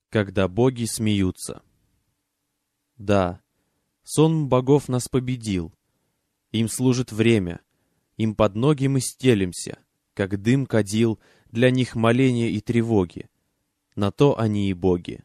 Когда боги смеются. Да, сон богов нас победил. Им служит время, им под ноги мы стелимся, как дым кадил, для них моления и тревоги. На то они и боги.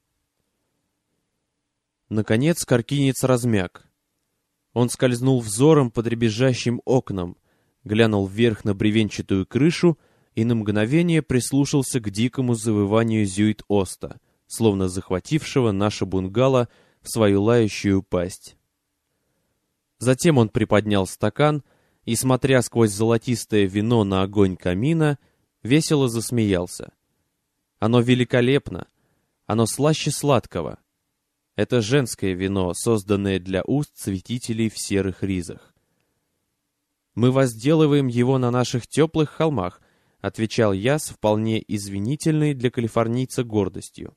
Наконец каркинец размяк. Он скользнул взором по дребезжащим окнам, глянул вверх на бревенчатую крышу и на мгновение прислушался к дикому завыванию Зюит-Оста, словно захватившего наше бунгало в свою лающую пасть. Затем он приподнял стакан и, смотря сквозь золотистое вино на огонь камина, весело засмеялся. Оно великолепно, оно слаще сладкого. Это женское вино, созданное для уст святителей в серых ризах. «Мы возделываем его на наших теплых холмах», — отвечал я с вполне извинительной для калифорнийца гордостью.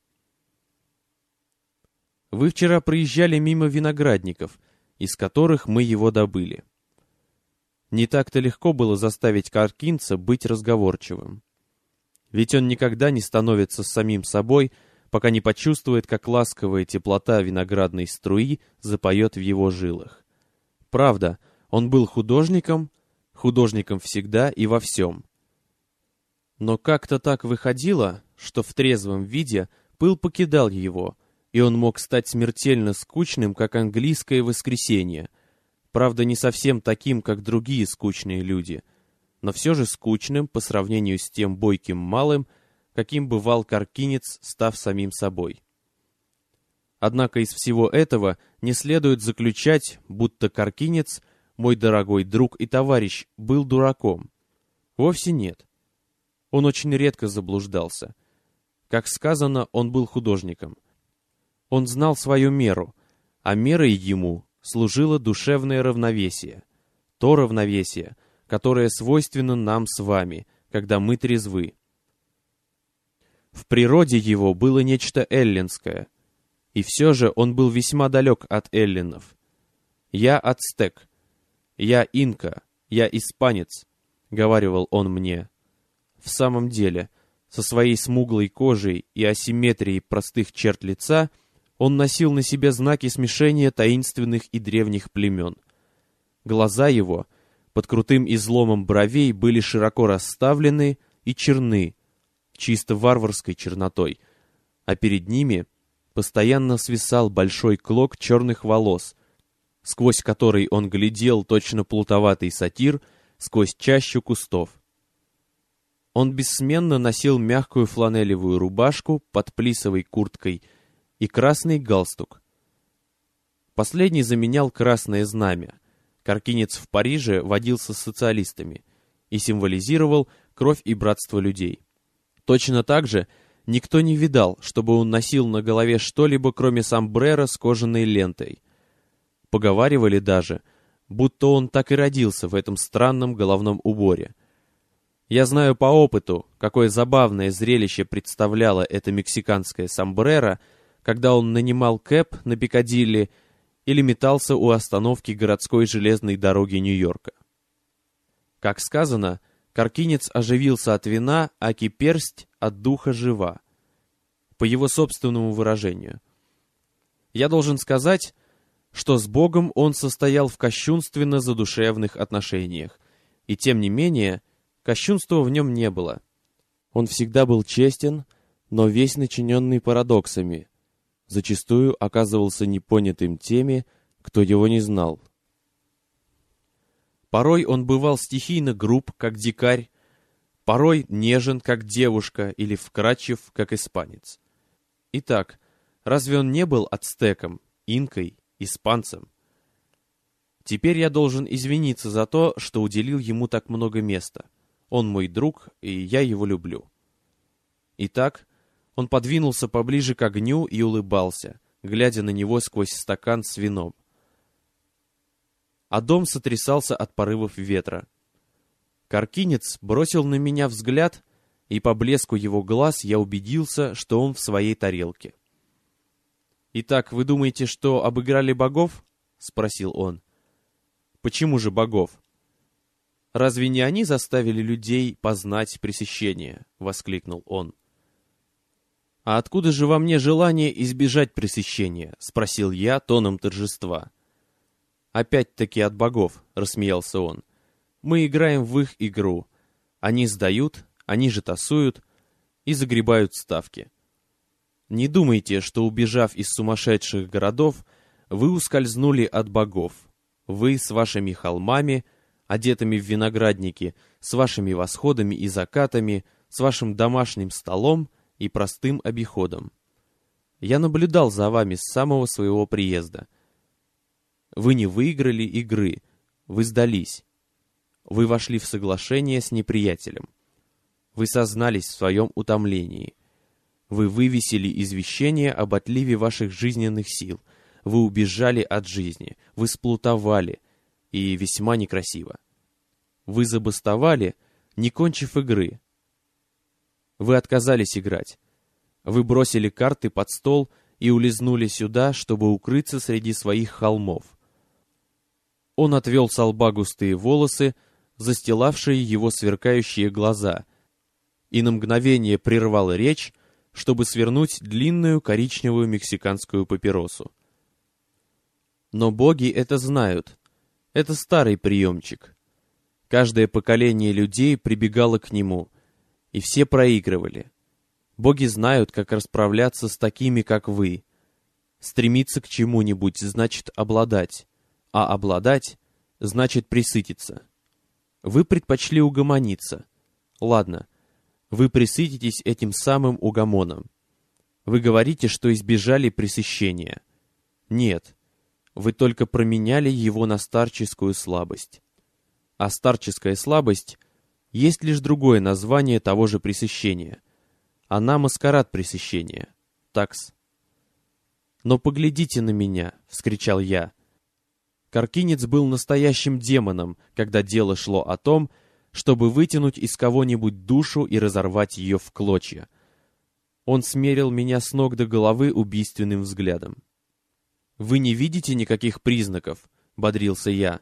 «Вы вчера проезжали мимо виноградников, из которых мы его добыли». Не так-то легко было заставить каркинца быть разговорчивым. Ведь он никогда не становится самим собой, пока не почувствует, как ласковая теплота виноградной струи запоет в его жилах. Правда, он был художником всегда и во всем. Но как-то так выходило, что в трезвом виде пыл покидал его, и он мог стать смертельно скучным, как английское воскресенье. Правда, не совсем таким, как другие скучные люди, но все же скучным по сравнению с тем бойким малым, каким бывал каркинец, став самим собой. Однако из всего этого не следует заключать, будто каркинец, мой дорогой друг и товарищ, был дураком. Вовсе нет. Он очень редко заблуждался. Как сказано, он был художником. Он знал свою меру, а мерой ему служило душевное равновесие. То равновесие, которое свойственно нам с вами, когда мы трезвы. В природе его было нечто эллинское, и все же он был весьма далек от эллинов. «Я ацтек, я инка, я испанец», — говаривал он мне. В самом деле, со своей смуглой кожей и асимметрией простых черт лица он носил на себе знаки смешения таинственных и древних племен. Глаза его под крутым изломом бровей были широко расставлены и черны, чисто варварской чернотой, а перед ними постоянно свисал большой клок черных волос, сквозь который он глядел точно плутоватый сатир сквозь чащу кустов. Он бессменно носил мягкую фланелевую рубашку под плисовой курткой и красный галстук. Последний заменял красное знамя. Каркинец в Париже водился с социалистами и символизировал кровь и братство людей. Точно так же никто не видал, чтобы он носил на голове что-либо, кроме сомбреро с кожаной лентой. Поговаривали даже, будто он так и родился в этом странном головном уборе. Я знаю по опыту, какое забавное зрелище представляло это мексиканское сомбреро, когда он нанимал кэб на Пикадилли или метался у остановки городской железной дороги Нью-Йорка. Как сказано, каркинец оживился от вина, аки персть от духа жива. По его собственному выражению. Я должен сказать, что с Богом он состоял в кощунственно-задушевных отношениях, и тем не менее, кощунства в нем не было. Он всегда был честен, но весь начиненный парадоксами, зачастую оказывался непонятым теми, кто его не знал. Порой он бывал стихийно груб, как дикарь, порой нежен, как девушка, или вкрадчив, как испанец. Итак, разве он не был ацтеком, инкой, испанцем? Теперь я должен извиниться за то, что уделил ему так много места. Он мой друг, и я его люблю. Итак, он подвинулся поближе к огню и улыбался, глядя на него сквозь стакан с вином. А дом сотрясался от порывов ветра. Каркинец бросил на меня взгляд, и по блеску его глаз я убедился, что он в своей тарелке. «Итак, вы думаете, что обыграли богов?» — спросил он. «Почему же богов?» «Разве не они заставили людей познать пресыщение?» — воскликнул он. «А откуда же во мне желание избежать пресыщения?» — спросил я тоном торжества. «Опять-таки от богов», — рассмеялся он. «Мы играем в их игру. Они сдают, они же тасуют и загребают ставки. Не думайте, что, убежав из сумасшедших городов, вы ускользнули от богов. Вы с вашими холмами, одетыми в виноградники, с вашими восходами и закатами, с вашим домашним столом и простым обиходом. Я наблюдал за вами с самого своего приезда. Вы не выиграли игры, вы сдались. Вы вошли в соглашение с неприятелем. Вы сознались в своем утомлении. Вы вывесили извещение об отливе ваших жизненных сил. Вы убежали от жизни. Вы сплутовали. И весьма некрасиво. Вы забастовали, не кончив игры. Вы отказались играть. Вы бросили карты под стол и улизнули сюда, чтобы укрыться среди своих холмов. Он отвел со лба густые волосы, застилавшие его сверкающие глаза, и на мгновение прервал речь, чтобы свернуть длинную коричневую мексиканскую папиросу. Но боги это знают. Это старый приемчик. Каждое поколение людей прибегало к нему, и все проигрывали. Боги знают, как расправляться с такими, как вы. Стремиться к чему-нибудь значит обладать, а обладать значит пресытиться. Вы предпочли угомониться. Ладно, вы пресытитесь этим самым угомоном. Вы говорите, что избежали пресыщения. Нет, вы только променяли его на старческую слабость. А старческая слабость есть лишь другое название того же пресыщения. Она маскарад пресыщения. Такс. «Но поглядите на меня!» — вскричал я. Каркинец был настоящим демоном, когда дело шло о том, чтобы вытянуть из кого-нибудь душу и разорвать ее в клочья. Он смерил меня с ног до головы убийственным взглядом. «Вы не видите никаких признаков?» — бодрился я.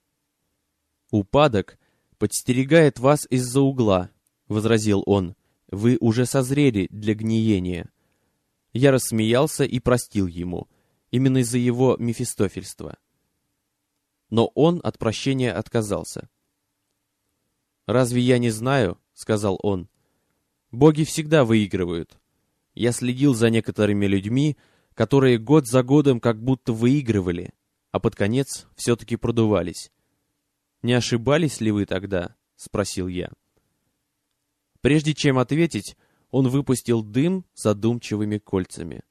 «Упадок подстерегает вас из-за угла», — возразил он. «Вы уже созрели для гниения». Я рассмеялся и простил ему, именно из-за его мефистофельства. Но он от прощения отказался. «Разве я не знаю?» — сказал он. «Боги всегда выигрывают. Я следил за некоторыми людьми, которые год за годом как будто выигрывали, а под конец все-таки продувались. Не ошибались ли вы тогда?» — спросил я. Прежде чем ответить, он выпустил дым задумчивыми кольцами.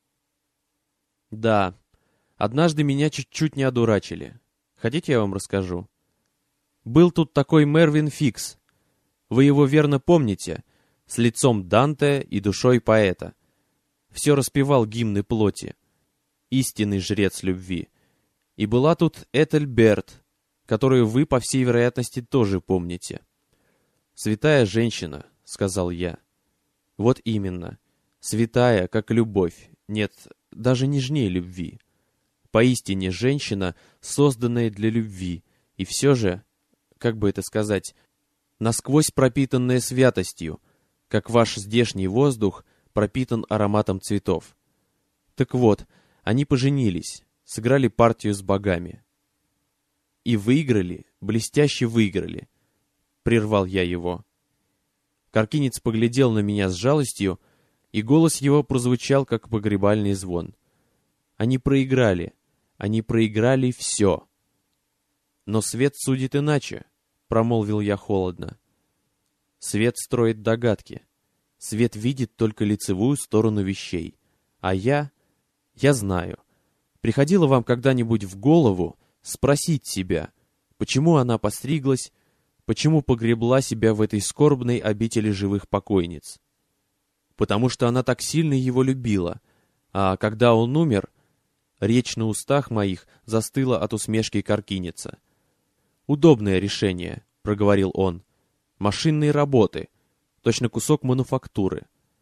«Да, однажды меня чуть-чуть не одурачили. Хотите, я вам расскажу? Был тут такой Мервин Фикс. Вы его верно помните, с лицом Данте и душой поэта. Все распевал гимны плоти. Истинный жрец любви. И была тут Этель Берт, которую вы, по всей вероятности, тоже помните. «Святая женщина», — сказал я. «Вот именно. Святая, как любовь. Нет, даже нежнее любви. Поистине женщина, созданная для любви, и все же, как бы это сказать, насквозь пропитанная святостью, как ваш здешний воздух пропитан ароматом цветов. Так вот, они поженились, сыграли партию с богами. И выиграли, блестяще выиграли», — прервал я его. Каркинец поглядел на меня с жалостью, и голос его прозвучал, как погребальный звон. Они проиграли все. «Но свет судит иначе», — промолвил я холодно. «Свет строит догадки. Свет видит только лицевую сторону вещей. А я знаю. Приходило вам когда-нибудь в голову спросить себя, почему она постриглась, почему погребла себя в этой скорбной обители живых покойниц? Потому что она так сильно его любила, а когда он умер, речь на устах моих застыла от усмешки Каркинеца. «Удобное решение», — проговорил он. «Машинные работы, точно кусок мануфактуры».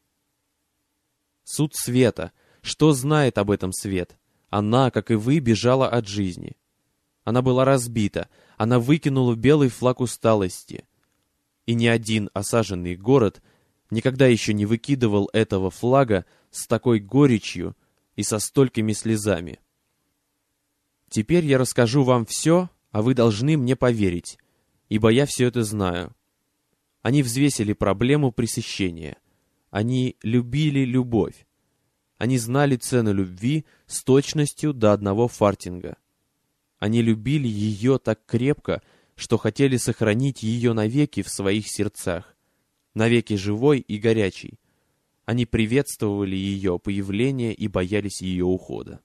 Суд света. Что знает об этом свет? Она, как и вы, бежала от жизни. Она была разбита, она выкинула белый флаг усталости. И ни один осаженный город никогда еще не выкидывал этого флага с такой горечью и со столькими слезами. Теперь я расскажу вам все, а вы должны мне поверить, ибо я все это знаю. Они взвесили проблему пресыщения. Они любили любовь. Они знали цену любви с точностью до одного фартинга. Они любили ее так крепко, что хотели сохранить ее навеки в своих сердцах, навеки живой и горячей. Они приветствовали ее появление и боялись ее ухода.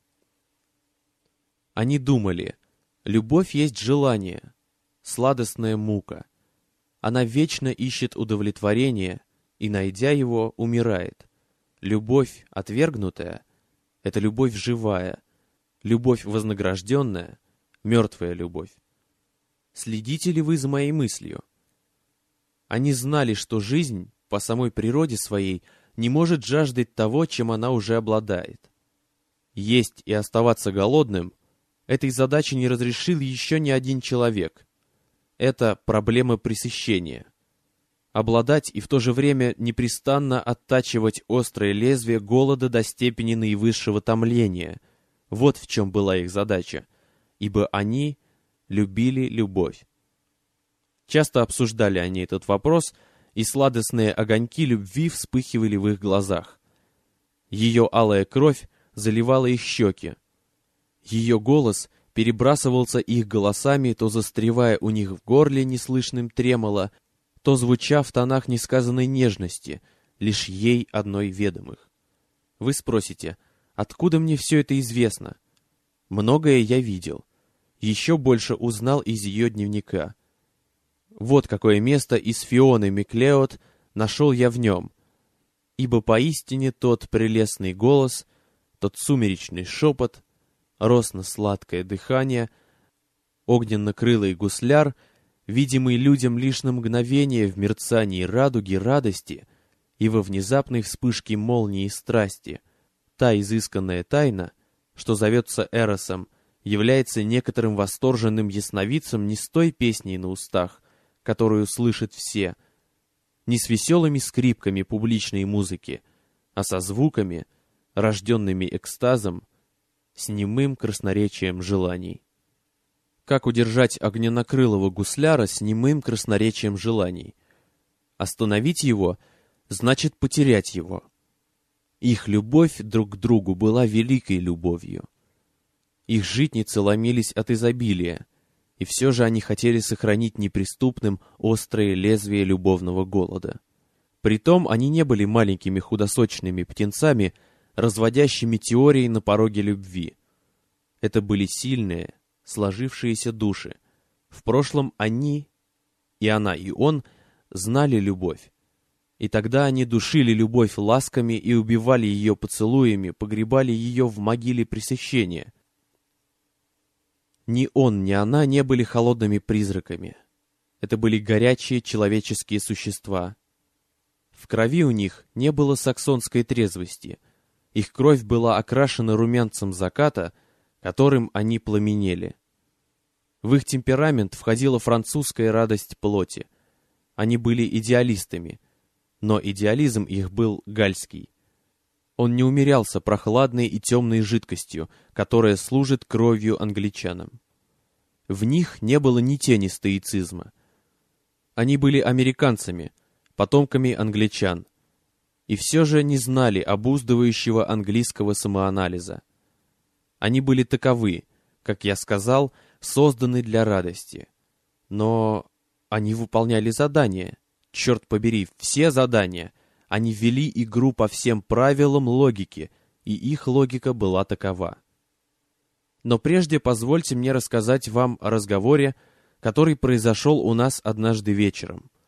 Они думали, любовь есть желание, сладостная мука. Она вечно ищет удовлетворение и, найдя его, умирает. Любовь отвергнутая — это любовь живая, любовь вознагражденная — мертвая любовь. Следите ли вы за моей мыслью? Они знали, что жизнь по самой природе своей не может жаждать того, чем она уже обладает. Есть и оставаться голодным — этой задачи не разрешил еще ни один человек. Это проблема пресыщения. Обладать и в то же время непрестанно оттачивать острое лезвие голода до степени наивысшего томления. Вот в чем была их задача, ибо они любили любовь. Часто обсуждали они этот вопрос, и сладостные огоньки любви вспыхивали в их глазах. Ее алая кровь заливала их щеки. Ее голос перебрасывался их голосами, то застревая у них в горле неслышным тремоло, то звуча в тонах несказанной нежности, лишь ей одной ведомых. Вы спросите, откуда мне все это известно? Многое я видел. Еще больше узнал из ее дневника. Вот какое место из Фионы Миклеод нашел я в нем. Ибо поистине тот прелестный голос, тот сумеречный шепот, росно-сладкое дыхание, огненно-крылый гусляр, видимый людям лишь на мгновение в мерцании радуги радости и во внезапной вспышке молнии страсти, та изысканная тайна, что зовется Эросом, является некоторым восторженным ясновидцем не с той песней на устах, которую слышат все, не с веселыми скрипками публичной музыки, а со звуками, рожденными экстазом, с немым красноречием желаний. Как удержать огненнокрылого гусляра с немым красноречием желаний? Остановить его значит потерять его. Их любовь друг к другу была великой любовью. Их житницы ломились от изобилия, и все же они хотели сохранить неприступным острое лезвие любовного голода. Притом они не были маленькими худосочными птенцами, разводящими теории на пороге любви. Это были сильные, сложившиеся души. В прошлом они, и она, и он, знали любовь. И тогда они душили любовь ласками и убивали ее поцелуями, погребали ее в могиле пресыщения. Ни он, ни она не были холодными призраками. Это были горячие человеческие существа. В крови у них не было саксонской трезвости. Их кровь была окрашена румянцем заката, которым они пламенели. В их темперамент входила французская радость плоти. Они были идеалистами, но идеализм их был гальский. Он не умерялся прохладной и темной жидкостью, которая служит кровью англичанам. В них не было ни тени стоицизма. Они были американцами, потомками англичан, и все же не знали обуздывающего английского самоанализа. Они были таковы, как я сказал, созданы для радости. Но они выполняли задания. Черт побери, все задания. Они вели игру по всем правилам логики, и их логика была такова. Но прежде позвольте мне рассказать вам о разговоре, который произошел у нас однажды вечером.